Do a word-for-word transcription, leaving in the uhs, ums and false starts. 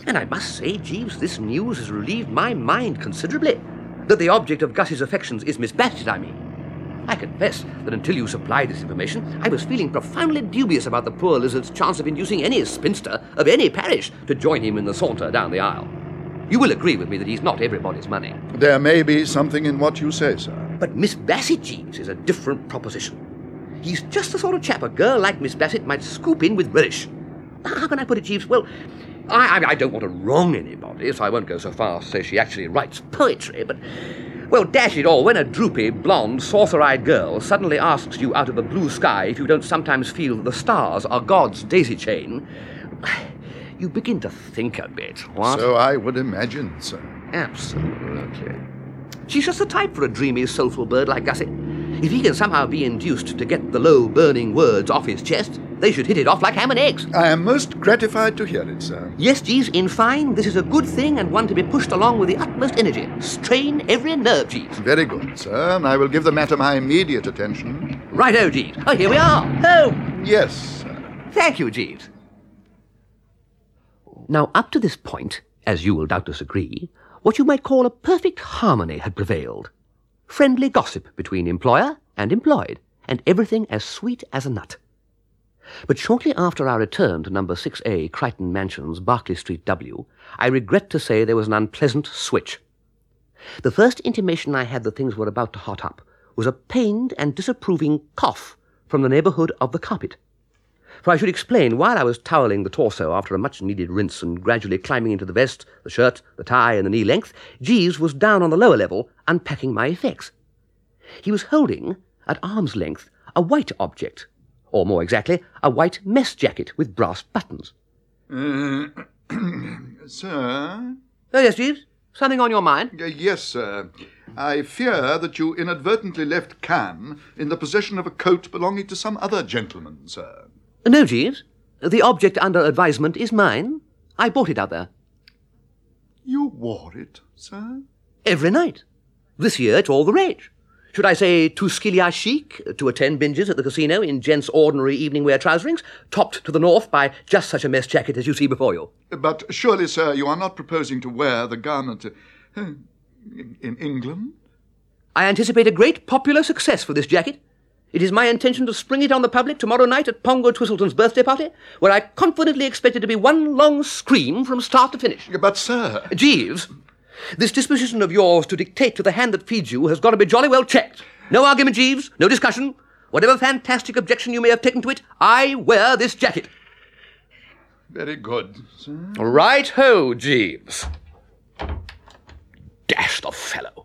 And I must say, Jeeves, this news has relieved my mind considerably. That the object of Gus's affections is Miss Bassett, I mean. I confess that until you supplied this information, I was feeling profoundly dubious about the poor lizard's chance of inducing any spinster of any parish to join him in the saunter down the aisle. You will agree with me that he's not everybody's money. There may be something in what you say, sir. But Miss Bassett, Jeeves, is a different proposition. He's just the sort of chap a girl like Miss Bassett might scoop in with relish. How can I put it, Jeeves? Well, I, I, I don't want to wrong anybody, so I won't go so far as to say she actually writes poetry, but... Well, dash it all, when a droopy, blonde, saucer-eyed girl suddenly asks you out of the blue sky if you don't sometimes feel that the stars are God's daisy chain, you begin to think a bit, what? So I would imagine, sir. Absolutely. She's just the type for a dreamy, soulful bird like Gussie. If he can somehow be induced to get the low, burning words off his chest, they should hit it off like ham and eggs. I am most gratified to hear it, sir. Yes, Jeeves, in fine, this is a good thing and one to be pushed along with the utmost energy. Strain every nerve, Jeeves. Very good, sir, and I will give the matter my immediate attention. Right-o, Jeeves. Oh, here we are. Home. Yes, sir. Thank you, Jeeves. Now, up to this point, as you will doubtless agree, what you might call a perfect harmony had prevailed. Friendly gossip between employer and employed, and everything as sweet as a nut. But shortly after our return to number six A, Crichton Mansions, Berkeley Street, W, I regret to say there was an unpleasant switch. The first intimation I had that things were about to hot up was a pained and disapproving cough from the neighbourhood of the carpet. For I should explain, while I was toweling the torso after a much-needed rinse and gradually climbing into the vest, the shirt, the tie, and the knee length, Jeeves was down on the lower level, unpacking my effects. He was holding, at arm's length, a white object, or more exactly, a white mess jacket with brass buttons. Uh, sir? Oh, yes, Jeeves? Something on your mind? Uh, yes, sir. I fear that you inadvertently left Cannes in the possession of a coat belonging to some other gentleman, sir. No, Jeeves. The object under advisement is mine. I bought it out there. You wore it, sir? Every night. This year it's all the rage. Should I say tout ce qu'il y a chic, to attend binges at the casino in gents' ordinary evening wear trouserings, topped to the north by just such a mess jacket as you see before you? But surely, sir, you are not proposing to wear the garment uh, in, in England? I anticipate a great popular success for this jacket. It is my intention to spring it on the public tomorrow night at Pongo Twistleton's birthday party, where I confidently expect it to be one long scream from start to finish. But, sir... Jeeves, this disposition of yours to dictate to the hand that feeds you has got to be jolly well checked. No argument, Jeeves, no discussion. Whatever fantastic objection you may have taken to it, I wear this jacket. Very good, sir. Right-ho, Jeeves. Dash the fellow.